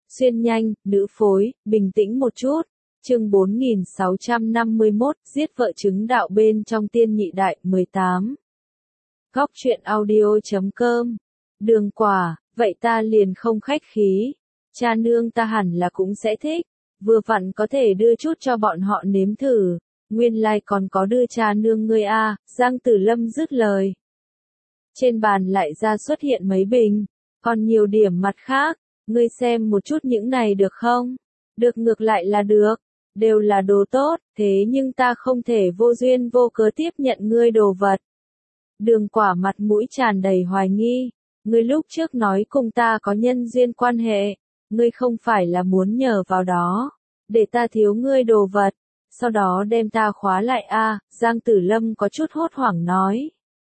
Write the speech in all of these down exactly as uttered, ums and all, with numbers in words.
Xuyên nhanh, nữ phối, bình tĩnh một chút. Chương bốn nghìn sáu trăm năm mươi mốt, giết vợ chứng đạo bên trong tiên nhị đại, mười tám. Góc truyện audio chấm com. Đường quả, vậy ta liền không khách khí. Cha nương ta hẳn là cũng sẽ thích. Vừa vặn có thể đưa chút cho bọn họ nếm thử. Nguyên lai like còn có đưa cha nương ngươi a. À, Giang Tử Lâm dứt lời. Trên bàn lại ra xuất hiện mấy bình. Còn nhiều điểm mặt khác. Ngươi xem một chút những này được không? Được, ngược lại là được. Đều là đồ tốt, thế nhưng ta không thể vô duyên vô cớ tiếp nhận ngươi đồ vật. Đường quả mặt mũi tràn đầy hoài nghi. Ngươi lúc trước nói cùng ta có nhân duyên quan hệ. Ngươi không phải là muốn nhờ vào đó. Để ta thiếu ngươi đồ vật. Sau đó đem ta khóa lại a. À, Giang Tử Lâm có chút hốt hoảng nói.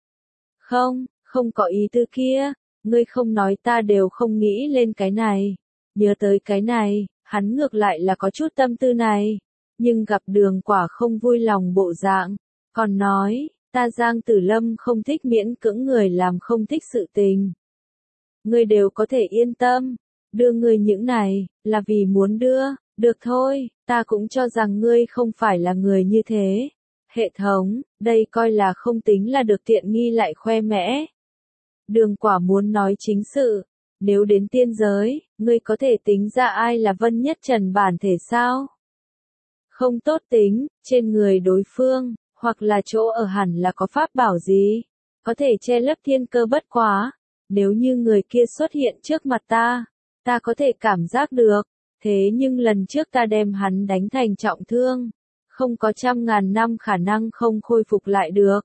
Không, không có ý tư kia. Ngươi không nói ta đều không nghĩ lên cái này. Nhớ tới cái này, hắn ngược lại là có chút tâm tư này. Nhưng gặp đường quả không vui lòng bộ dạng. Còn nói, ta Giang Tử Lâm không thích miễn cưỡng người làm không thích sự tình. Ngươi đều có thể yên tâm. Đưa ngươi những này, là vì muốn đưa. Được thôi, ta cũng cho rằng ngươi không phải là người như thế. Hệ thống, đây coi là không tính là được tiện nghi lại khoe mẽ. Đường quả muốn nói chính sự. Nếu đến tiên giới, ngươi có thể tính ra ai là Vân Nhất Trần bản thể sao? Không tốt tính, trên người đối phương, hoặc là chỗ ở hẳn là có pháp bảo gì? Có thể che lấp thiên cơ bất quá. Nếu như người kia xuất hiện trước mặt ta, ta có thể cảm giác được. Thế nhưng lần trước ta đem hắn đánh thành trọng thương. Không có trăm ngàn năm khả năng không khôi phục lại được.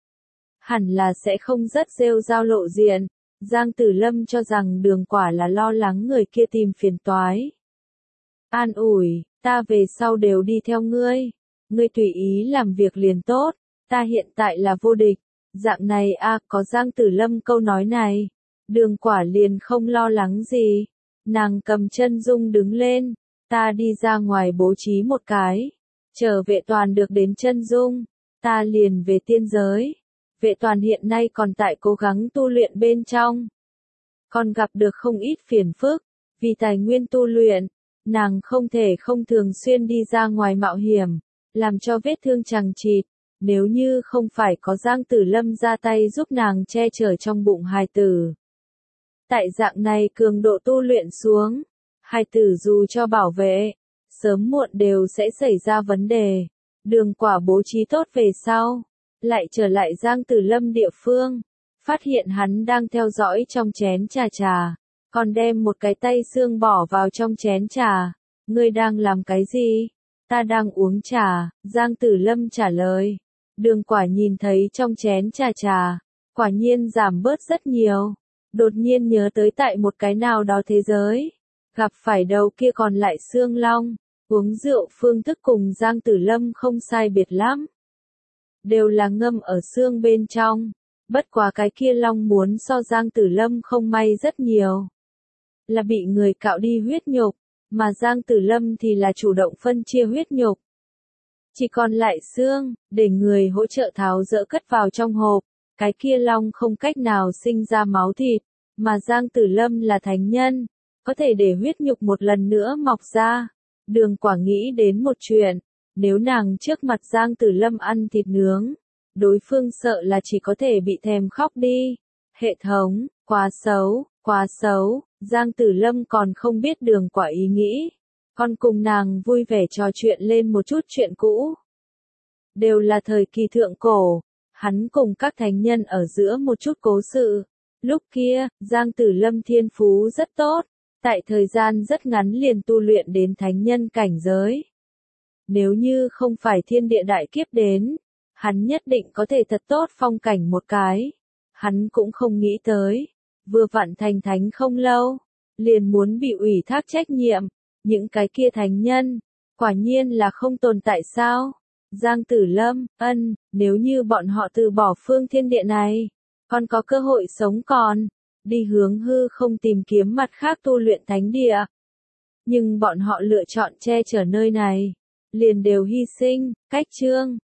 Hẳn là sẽ không rất rêu rao lộ diện. Giang Tử Lâm cho rằng đường quả là lo lắng người kia tìm phiền toái. An ủi, ta về sau đều đi theo ngươi. Ngươi tùy ý làm việc liền tốt. Ta hiện tại là vô địch. Dạng này a à, có Giang Tử Lâm câu nói này. Đường quả liền không lo lắng gì. Nàng cầm chân dung đứng lên. Ta đi ra ngoài bố trí một cái. Chờ vệ toàn được đến chân dung. Ta liền về tiên giới. Vệ toàn hiện nay còn tại cố gắng tu luyện bên trong. Còn gặp được không ít phiền phức. Vì tài nguyên tu luyện. Nàng không thể không thường xuyên đi ra ngoài mạo hiểm. Làm cho vết thương chằng chịt. Nếu như không phải có Giang Tử Lâm ra tay giúp nàng che chở trong bụng hài tử. Tại dạng này cường độ tu luyện xuống. Hài tử dù cho bảo vệ. Sớm muộn đều sẽ xảy ra vấn đề. Đường quả bố trí tốt về sau. Lại trở lại Giang Tử Lâm địa phương. Phát hiện hắn đang theo dõi trong chén trà trà. Còn đem một cái tay xương bỏ vào trong chén trà. Ngươi đang làm cái gì? Ta đang uống trà, Giang Tử Lâm trả lời. Đường quả nhìn thấy trong chén trà trà. Quả nhiên giảm bớt rất nhiều. Đột nhiên nhớ tới tại một cái nào đó thế giới. Gặp phải đầu kia còn lại xương long. Uống rượu phương thức cùng Giang Tử Lâm không sai biệt lắm. Đều là ngâm ở xương bên trong. Bất quá cái kia long muốn so Giang Tử Lâm không may rất nhiều. Là bị người cạo đi huyết nhục. Mà Giang Tử Lâm thì là chủ động phân chia huyết nhục. Chỉ còn lại xương, để người hỗ trợ tháo dỡ cất vào trong hộp. Cái kia long không cách nào sinh ra máu thịt. Mà Giang Tử Lâm là thánh nhân. Có thể để huyết nhục một lần nữa mọc ra. Đường quả nghĩ đến một chuyện. Nếu nàng trước mặt Giang Tử Lâm ăn thịt nướng. Đối phương sợ là chỉ có thể bị thèm khóc đi. Hệ thống, quá xấu, quá xấu. Giang Tử Lâm còn không biết đường quả ý nghĩ. Còn cùng nàng vui vẻ trò chuyện lên một chút chuyện cũ. Đều là thời kỳ thượng cổ. Hắn cùng các thánh nhân ở giữa một chút cố sự. Lúc kia, Giang Tử Lâm thiên phú rất tốt. Tại thời gian rất ngắn liền tu luyện đến thánh nhân cảnh giới. Nếu như không phải thiên địa đại kiếp đến, hắn nhất định có thể thật tốt phong cảnh một cái. Hắn cũng không nghĩ tới. Vừa vặn thành thánh không lâu. Liền muốn bị ủy thác trách nhiệm. Những cái kia thánh nhân. Quả nhiên là không tồn tại sao. Giang Tử Lâm, ân, nếu như bọn họ từ bỏ phương thiên địa này. Còn có cơ hội sống còn. Đi hướng hư không tìm kiếm mặt khác tu luyện thánh địa. Nhưng bọn họ lựa chọn che chở nơi này. Liền đều hy sinh, cách chương.